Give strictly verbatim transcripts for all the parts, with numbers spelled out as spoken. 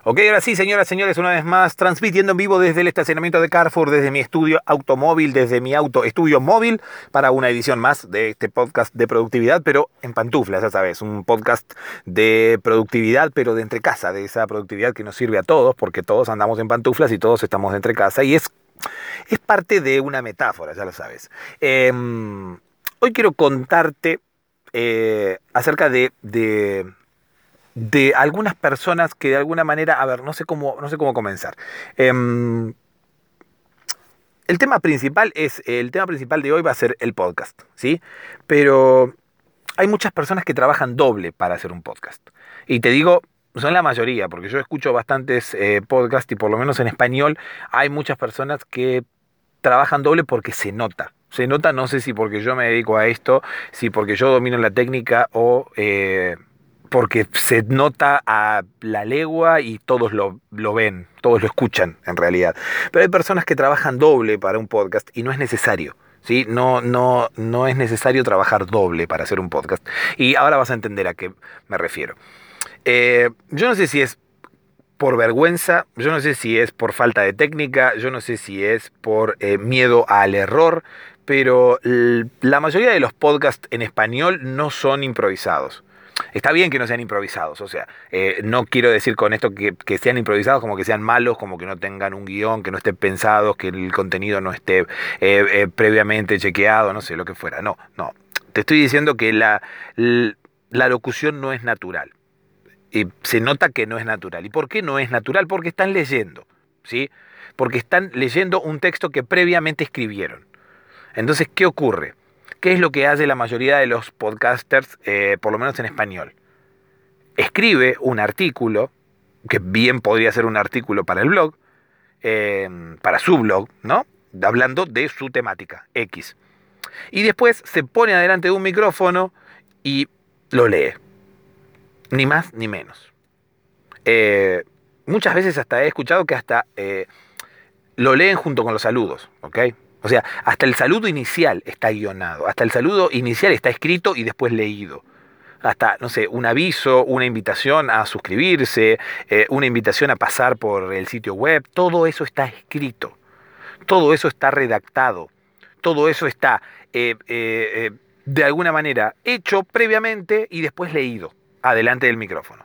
Ok, ahora sí, señoras y señores, una vez más, transmitiendo en vivo desde el estacionamiento de Carrefour, desde mi estudio automóvil, desde mi auto estudio móvil, para una edición más de este podcast de productividad, pero en pantuflas, ya sabes, un podcast de productividad, pero de entre casa, de esa productividad que nos sirve a todos, porque todos andamos en pantuflas y todos estamos de entre casa, y es, es parte de una metáfora, ya lo sabes. Eh, hoy quiero contarte eh, acerca de... de de algunas personas que de alguna manera, a ver, no sé cómo, no sé cómo comenzar. Eh, el tema principal es, el tema principal de hoy va a ser el podcast, ¿sí? Pero hay muchas personas que trabajan doble para hacer un podcast. Y te digo, son la mayoría, porque yo escucho bastantes eh, podcasts y por lo menos en español hay muchas personas que trabajan doble porque se nota. Se nota, no sé si porque yo me dedico a esto, si porque yo domino la técnica o... Eh, porque se nota a la legua y todos lo, lo ven, todos lo escuchan en realidad. Pero hay personas que trabajan doble para un podcast y no es necesario, ¿sí? No, no, no es necesario trabajar doble para hacer un podcast. Y ahora vas a entender a qué me refiero. Eh, yo no sé si es por vergüenza, yo no sé si es por falta de técnica, yo no sé si es por eh, miedo al error, pero la mayoría de los podcasts en español no son improvisados. Está bien que no sean improvisados, o sea, eh, no quiero decir con esto que, que sean improvisados como que sean malos, como que no tengan un guión, que no estén pensados, que el contenido no esté eh, eh, previamente chequeado, no sé, lo que fuera. No, no. Te estoy diciendo que la, la locución no es natural. Y se nota que no es natural. ¿Y por qué no es natural? Porque están leyendo, ¿sí? Porque están leyendo un texto que previamente escribieron. Entonces, ¿qué ocurre? ¿Qué es lo que hace la mayoría de los podcasters, eh, por lo menos en español? Escribe un artículo, que bien podría ser un artículo para el blog, eh, para su blog, ¿no? Hablando de su temática, X. Y después se pone adelante de un micrófono y lo lee. Ni más ni menos. Eh, muchas veces hasta he escuchado que hasta eh, lo leen junto con los saludos, ¿ok? O sea, hasta el saludo inicial está guionado, hasta el saludo inicial está escrito y después leído. Hasta, no sé, un aviso, una invitación a suscribirse, eh, una invitación a pasar por el sitio web, todo eso está escrito, todo eso está redactado, todo eso está eh, eh, eh, de alguna manera hecho previamente y después leído, adelante del micrófono.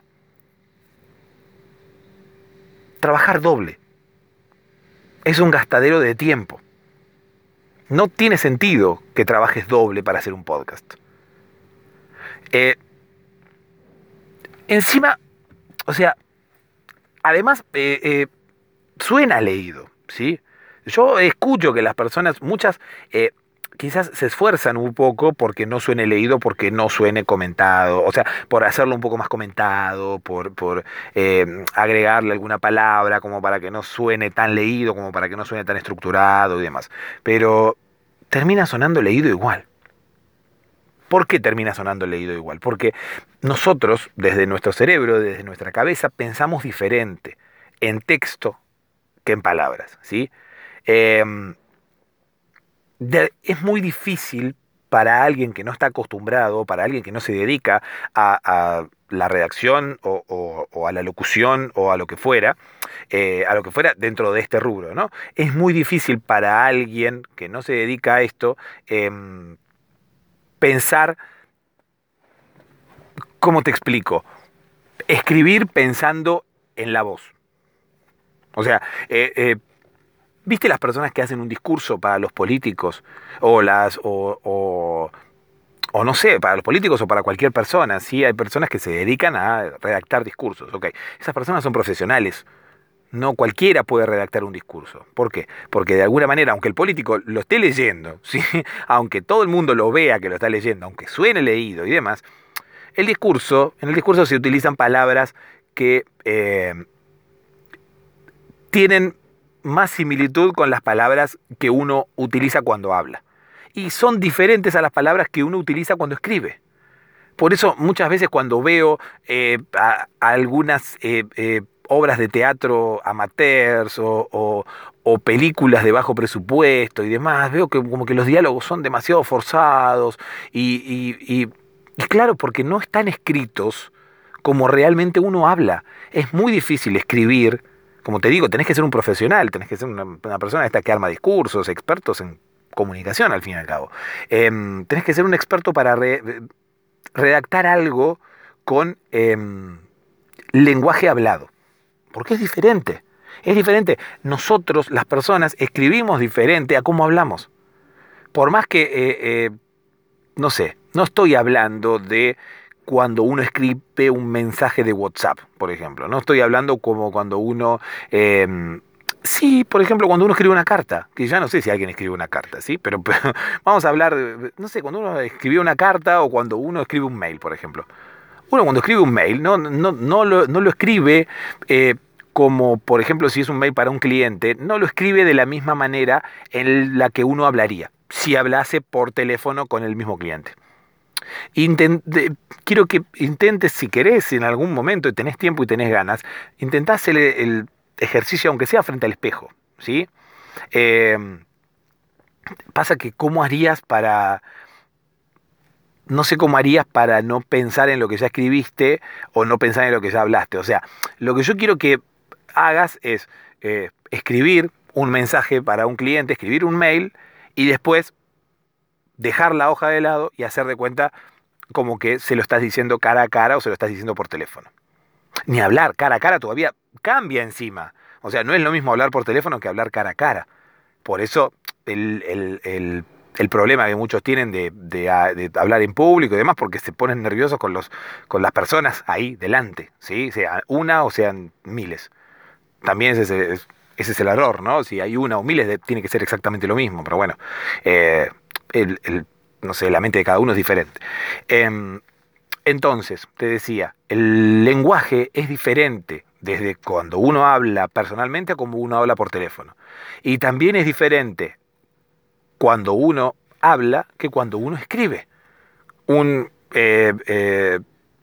Trabajar doble es un gastadero de tiempo. No tiene sentido que trabajes doble para hacer un podcast. Eh, encima, o sea, además eh, eh, suena leído, ¿sí? Yo escucho que las personas, muchas, eh, quizás se esfuerzan un poco porque no suene leído, porque no suene comentado, o sea, por hacerlo un poco más comentado, por, por eh, agregarle alguna palabra como para que no suene tan leído, como para que no suene tan estructurado y demás. Pero termina sonando leído igual. ¿Por qué termina sonando leído igual? Porque nosotros, desde nuestro cerebro, desde nuestra cabeza, pensamos diferente en texto que en palabras, ¿sí? Eh, de, es muy difícil para alguien que no está acostumbrado, para alguien que no se dedica a, a la redacción o, o, o a la locución o a lo que fuera, eh, a lo que fuera dentro de este rubro, ¿no? Es muy difícil para alguien que no se dedica a esto eh, pensar, ¿cómo te explico? Escribir pensando en la voz. O sea, eh, eh, ¿viste las personas que hacen un discurso para los políticos? O las, o, o, o no sé, para los políticos o para cualquier persona, ¿sí? Hay personas que se dedican a redactar discursos, ok. Esas personas son profesionales. No cualquiera puede redactar un discurso. ¿Por qué? Porque de alguna manera, aunque el político lo esté leyendo, ¿sí? Aunque todo el mundo lo vea que lo está leyendo, aunque suene leído y demás, el discurso, en el discurso se utilizan palabras que eh, tienen más similitud con las palabras que uno utiliza cuando habla. Y son diferentes a las palabras que uno utiliza cuando escribe. Por eso muchas veces cuando veo eh, a, a algunas eh, eh, obras de teatro amateurs o, o, o películas de bajo presupuesto y demás, veo que como que los diálogos son demasiado forzados y, y, y, y claro, porque no están escritos como realmente uno habla. Es muy difícil escribir, como te digo, tenés que ser un profesional, tenés que ser una, una persona esta que arma discursos, expertos en comunicación al fin y al cabo. Eh, tenés que ser un experto para re, redactar algo con eh, lenguaje hablado, porque es diferente. Es diferente. Nosotros, las personas, escribimos diferente a cómo hablamos. Por más que, eh, eh, no sé, no estoy hablando de cuando uno escribe un mensaje de WhatsApp, por ejemplo. No estoy hablando como cuando uno... Eh, sí, por ejemplo, cuando uno escribe una carta, que ya no sé si alguien escribe una carta, ¿sí? Pero, pero vamos a hablar, de, no sé, cuando uno escribió una carta o cuando uno escribe un mail, por ejemplo. Uno cuando escribe un mail no, no, no, lo, no lo escribe... Eh, como por ejemplo si es un mail para un cliente, no lo escribe de la misma manera en la que uno hablaría, si hablase por teléfono con el mismo cliente. Intent, quiero que intentes, si querés, en algún momento y tenés tiempo y tenés ganas, intentá hacer el, el ejercicio, aunque sea frente al espejo, ¿sí? Eh, pasa que ¿cómo harías para... No sé cómo harías para no pensar en lo que ya escribiste o no pensar en lo que ya hablaste. O sea, lo que yo quiero que hagas es eh, escribir un mensaje para un cliente, escribir un mail y después dejar la hoja de lado y hacer de cuenta como que se lo estás diciendo cara a cara o se lo estás diciendo por teléfono. Ni hablar cara a cara todavía cambia encima. O sea, no es lo mismo hablar por teléfono que hablar cara a cara. Por eso el, el, el, el problema que muchos tienen de, de, de hablar en público y demás, porque se ponen nerviosos con, los, con las personas ahí delante, ¿sí? Sea una o sean miles. También ese es, ese es el error, ¿no? Si hay una o miles, de, tiene que ser exactamente lo mismo, pero bueno, eh, el, el, no sé, la mente de cada uno es diferente. Eh, entonces, te decía, el lenguaje es diferente desde cuando uno habla personalmente a como uno habla por teléfono. Y también es diferente cuando uno habla que cuando uno escribe. Un eh, eh,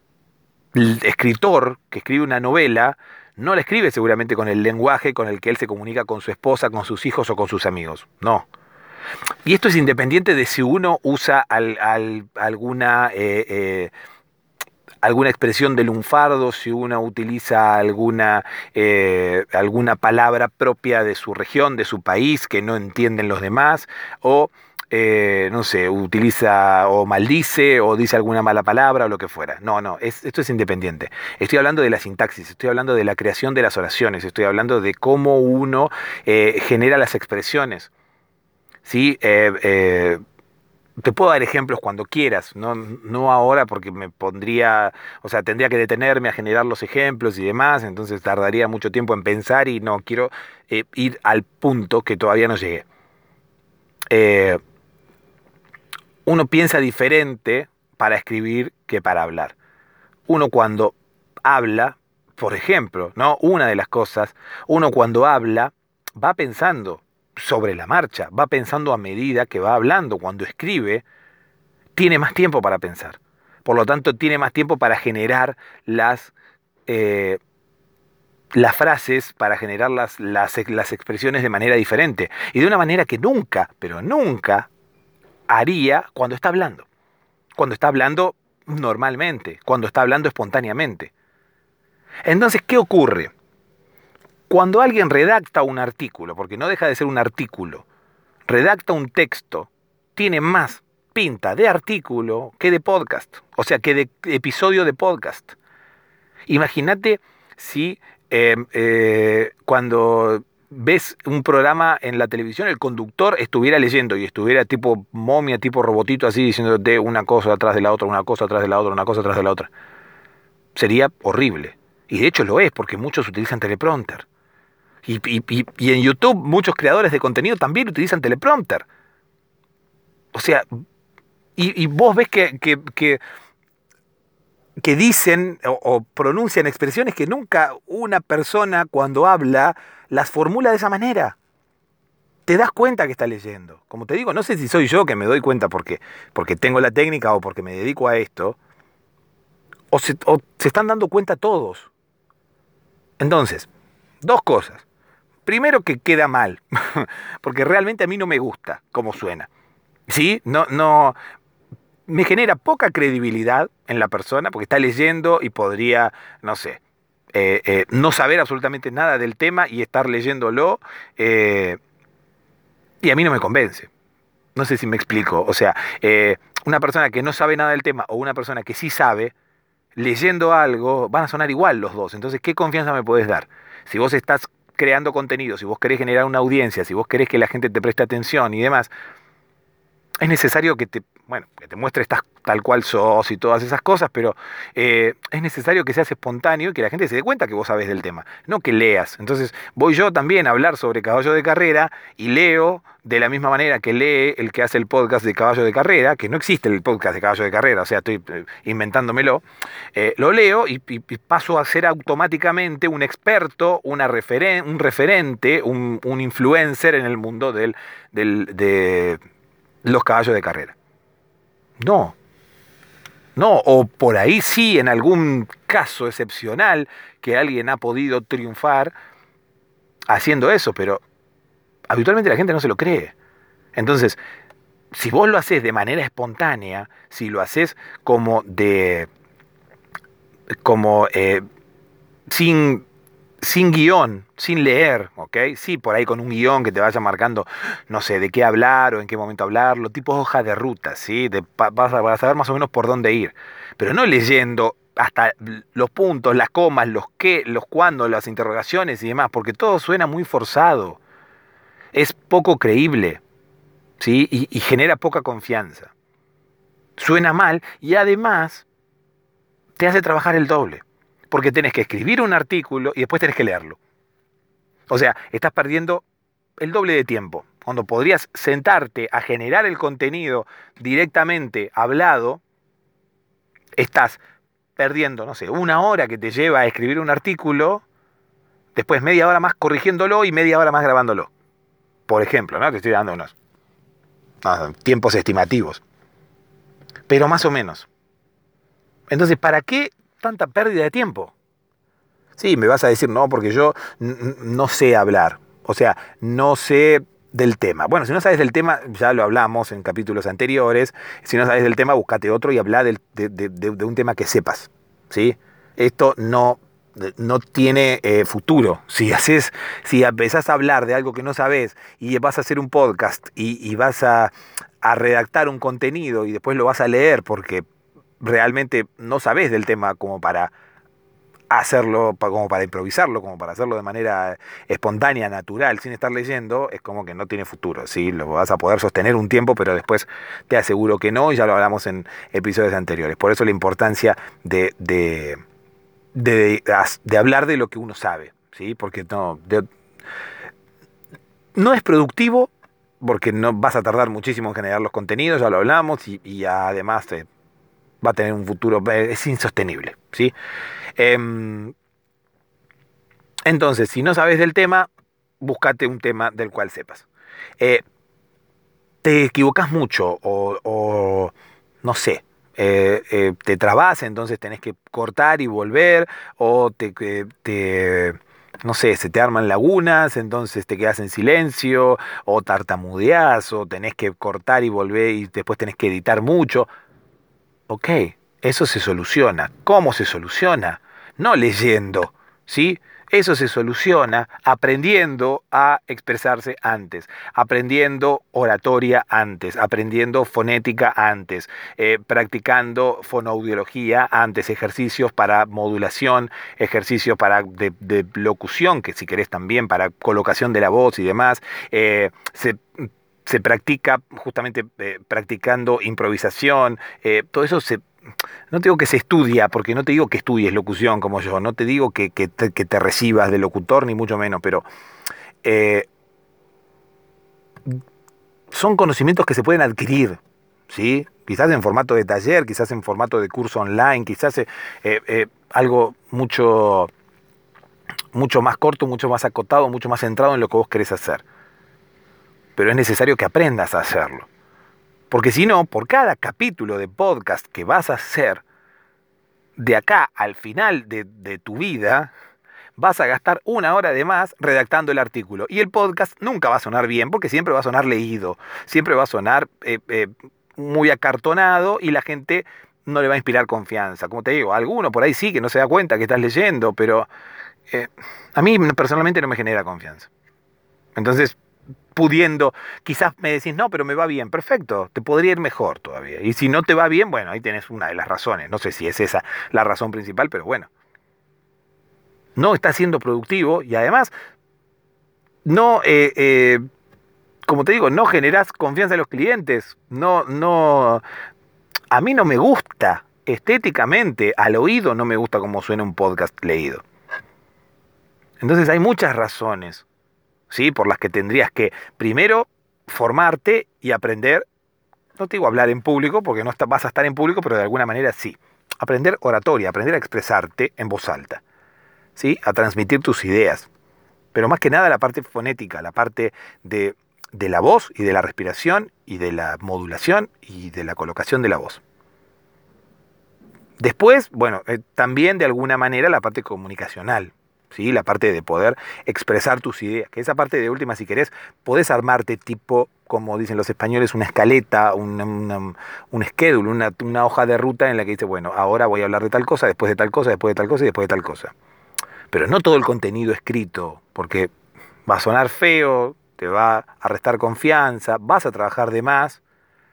escritor que escribe una novela no la escribe seguramente con el lenguaje con el que él se comunica con su esposa, con sus hijos o con sus amigos. No. Y esto es independiente de si uno usa al, al, alguna, eh, eh, alguna expresión de lunfardo, si uno utiliza alguna, eh, alguna palabra propia de su región, de su país, que no entienden los demás, o... Eh, no sé, utiliza o maldice o dice alguna mala palabra o lo que fuera. No, no, es, esto es independiente. Estoy hablando de la sintaxis, estoy hablando de la creación de las oraciones, estoy hablando de cómo uno eh, genera las expresiones. ¿Sí? Eh, eh, te puedo dar ejemplos cuando quieras, no, no ahora porque me pondría, o sea, tendría que detenerme a generar los ejemplos y demás, entonces tardaría mucho tiempo en pensar y no quiero eh, ir al punto que todavía no llegué. Eh, Uno piensa diferente para escribir que para hablar. Uno cuando habla, por ejemplo, ¿no? Una de las cosas, uno cuando habla va pensando sobre la marcha, va pensando a medida que va hablando. Cuando escribe, tiene más tiempo para pensar. Por lo tanto, tiene más tiempo para generar las, eh, las frases, para generar las, las, las expresiones de manera diferente. Y de una manera que nunca, pero nunca haría cuando está hablando. Cuando está hablando normalmente, cuando está hablando espontáneamente. Entonces, ¿qué ocurre? Cuando alguien redacta un artículo, porque no deja de ser un artículo, redacta un texto, tiene más pinta de artículo que de podcast, o sea, que de episodio de podcast. Imagínate si eh, eh, cuando ves un programa en la televisión, el conductor estuviera leyendo y estuviera tipo momia, tipo robotito así, diciéndote una cosa atrás de la otra, una cosa atrás de la otra, una cosa atrás de la otra. Sería horrible. Y de hecho lo es, porque muchos utilizan teleprompter. Y, y, y, y en YouTube muchos creadores de contenido también utilizan teleprompter. O sea, y, y vos ves que, que, que, que dicen o, o pronuncian expresiones que nunca una persona cuando habla las formula de esa manera. Te das cuenta que está leyendo. Como te digo, no sé si soy yo que me doy cuenta porque, porque tengo la técnica o porque me dedico a esto, o se, o se están dando cuenta todos. Entonces, dos cosas. Primero, que queda mal, porque realmente a mí no me gusta cómo suena. ¿Sí? No, no, me genera poca credibilidad en la persona porque está leyendo y podría, no sé, eh, eh, no saber absolutamente nada del tema y estar leyéndolo, eh, y a mí no me convence. No sé si me explico. O sea, eh, una persona que no sabe nada del tema o una persona que sí sabe, leyendo algo, van a sonar igual los dos. Entonces, ¿qué confianza me podés dar? Si vos estás creando contenido, si vos querés generar una audiencia, si vos querés que la gente te preste atención y demás, es necesario que te, bueno, que te muestres tal, tal cual sos y todas esas cosas, pero eh, es necesario que seas espontáneo y que la gente se dé cuenta que vos sabés del tema, no que leas. Entonces voy yo también a hablar sobre caballo de carrera y leo de la misma manera que lee el que hace el podcast de caballo de carrera, que no existe el podcast de caballo de carrera, o sea, estoy eh, inventándomelo, eh, lo leo y, y, y paso a ser automáticamente un experto, una referen un referente, un, un influencer en el mundo del, del, de los caballos de carrera. No, no, o por ahí sí, en algún caso excepcional que alguien ha podido triunfar haciendo eso, pero habitualmente la gente no se lo cree. Entonces, si vos lo haces de manera espontánea, si lo haces como de, como eh, sin sin guión, sin leer, ¿ok? Sí, por ahí con un guión que te vaya marcando, no sé, de qué hablar o en qué momento hablarlo, tipo hoja de ruta, ¿sí? De, pa, vas, a, vas a saber más o menos por dónde ir, pero no leyendo hasta los puntos, las comas, los qué, los cuándo, las interrogaciones y demás, porque todo suena muy forzado, es poco creíble, ¿sí? Y, y genera poca confianza. Suena mal y además te hace trabajar el doble, porque tenés que escribir un artículo y después tenés que leerlo. O sea, estás perdiendo el doble de tiempo. Cuando podrías sentarte a generar el contenido directamente hablado, estás perdiendo, no sé, una hora que te lleva a escribir un artículo, después media hora más corrigiéndolo y media hora más grabándolo. Por ejemplo, ¿no? Te estoy dando unos, unos tiempos estimativos. Pero más o menos. Entonces, ¿para qué tanta pérdida de tiempo? Sí, me vas a decir, no, porque yo no sé hablar. O sea, no sé del tema. Bueno, si no sabes del tema, ya lo hablamos en capítulos anteriores. Si no sabes del tema, búscate otro y habla del, de, de, de, de un tema que sepas. ¿Sí? Esto no, no tiene eh, futuro. Si haces, si empezás a hablar de algo que no sabes y vas a hacer un podcast y, y vas a, a redactar un contenido y después lo vas a leer porque realmente no sabes del tema como para hacerlo, como para improvisarlo, como para hacerlo de manera espontánea, natural, sin estar leyendo, es como que no tiene futuro, ¿sí? Lo vas a poder sostener un tiempo, pero después te aseguro que no, y ya lo hablamos en episodios anteriores. Por eso la importancia de, de, de, de, de hablar de lo que uno sabe, ¿sí? Porque no, de, no es productivo, porque no vas a tardar muchísimo en generar los contenidos, ya lo hablamos, y, y además eh, va a tener un futuro, es insostenible, ¿sí? Eh, entonces, si no sabes del tema, búscate un tema del cual sepas. Eh, te equivocas mucho o, o no sé, eh, eh, te trabas, entonces tenés que cortar y volver, o te, eh, te, no sé, se te arman lagunas, entonces te quedas en silencio, o tartamudeás, o tenés que cortar y volver y después tenés que editar mucho. Ok, eso se soluciona. ¿Cómo se soluciona? No leyendo, ¿sí? Eso se soluciona aprendiendo a expresarse antes, aprendiendo oratoria antes, aprendiendo fonética antes, eh, practicando fonoaudiología antes, ejercicios para modulación, ejercicios para de, de locución, que si querés también para colocación de la voz y demás. Eh, se se practica justamente eh, practicando improvisación, eh, todo eso se, no te digo que se estudia, porque no te digo que estudies locución como yo, no te digo que, que, te, que te recibas de locutor, ni mucho menos, pero eh, son conocimientos que se pueden adquirir, ¿sí? Quizás en formato de taller, quizás en formato de curso online, quizás eh, eh, algo mucho, mucho más corto, mucho más acotado, mucho más centrado en lo que vos querés hacer. Pero es necesario que aprendas a hacerlo. Porque si no, por cada capítulo de podcast que vas a hacer, de acá al final de, de tu vida, vas a gastar una hora de más redactando el artículo. Y el podcast nunca va a sonar bien, porque siempre va a sonar leído, siempre va a sonar eh, eh, muy acartonado y la gente no le va a inspirar confianza. Como te digo, alguno por ahí sí que no se da cuenta que estás leyendo, pero eh, a mí personalmente no me genera confianza. Entonces, pudiendo, quizás me decís, no, pero me va bien, perfecto, te podría ir mejor todavía. Y si no te va bien, bueno, ahí tenés una de las razones. No sé si es esa la razón principal, pero bueno. No estás siendo productivo y además, no, eh, eh, como te digo, no generás confianza en los clientes. No, no, a mí no me gusta, estéticamente, al oído no me gusta cómo suena un podcast leído. Entonces hay muchas razones, ¿sí? Por las que tendrías que, primero, formarte y aprender, no te digo hablar en público, porque no está- vas a estar en público, pero de alguna manera sí. Aprender oratoria, aprender a expresarte en voz alta, ¿sí? A transmitir tus ideas. Pero más que nada la parte fonética, la parte de, de la voz y de la respiración y de la modulación y de la colocación de la voz. Después, bueno, eh, también de alguna manera la parte comunicacional, ¿sí? La parte de poder expresar tus ideas, que esa parte de última, si querés, podés armarte tipo, como dicen los españoles, una escaleta, una, una- un schedule, una, una hoja de ruta en la que dice, bueno, ahora voy a hablar de tal cosa, después de tal cosa, después de tal cosa y después de tal cosa. Pero no todo el contenido escrito, porque va a sonar feo, te va a restar confianza, vas a trabajar de más.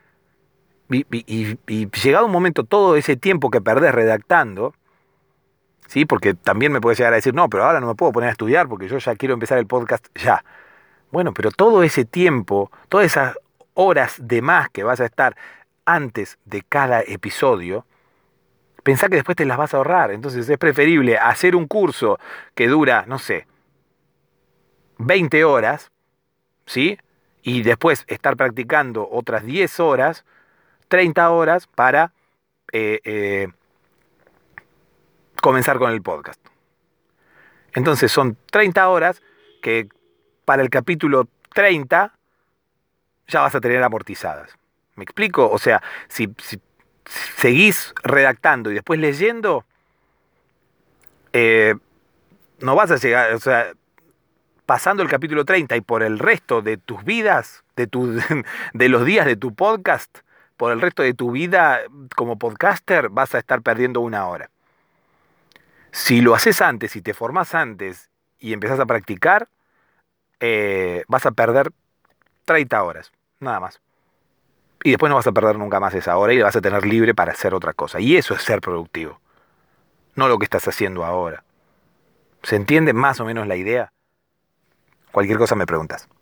Y, y- y- y llegado un momento, todo ese tiempo que perdés redactando, ¿sí? Porque también me puedes llegar a decir, no, pero ahora no me puedo poner a estudiar porque yo ya quiero empezar el podcast ya. Bueno, pero todo ese tiempo, todas esas horas de más que vas a estar antes de cada episodio, pensá que después te las vas a ahorrar. Entonces es preferible hacer un curso que dura, no sé, veinte horas, ¿sí? Y después estar practicando otras diez horas, treinta horas para eh, eh, comenzar con el podcast. Entonces son treinta horas que para el capítulo treinta ya vas a tener amortizadas. ¿Me explico? O sea, si, si seguís redactando y después leyendo, eh, no vas a llegar, o sea, pasando el capítulo treinta y por el resto de tus vidas, de, tu, de los días de tu podcast, por el resto de tu vida como podcaster, vas a estar perdiendo una hora. Si lo haces antes, si te formás antes y empezás a practicar, eh, vas a perder treinta horas, nada más. Y después no vas a perder nunca más esa hora y la vas a tener libre para hacer otra cosa. Y eso es ser productivo, no lo que estás haciendo ahora. ¿Se entiende más o menos la idea? Cualquier cosa me preguntas.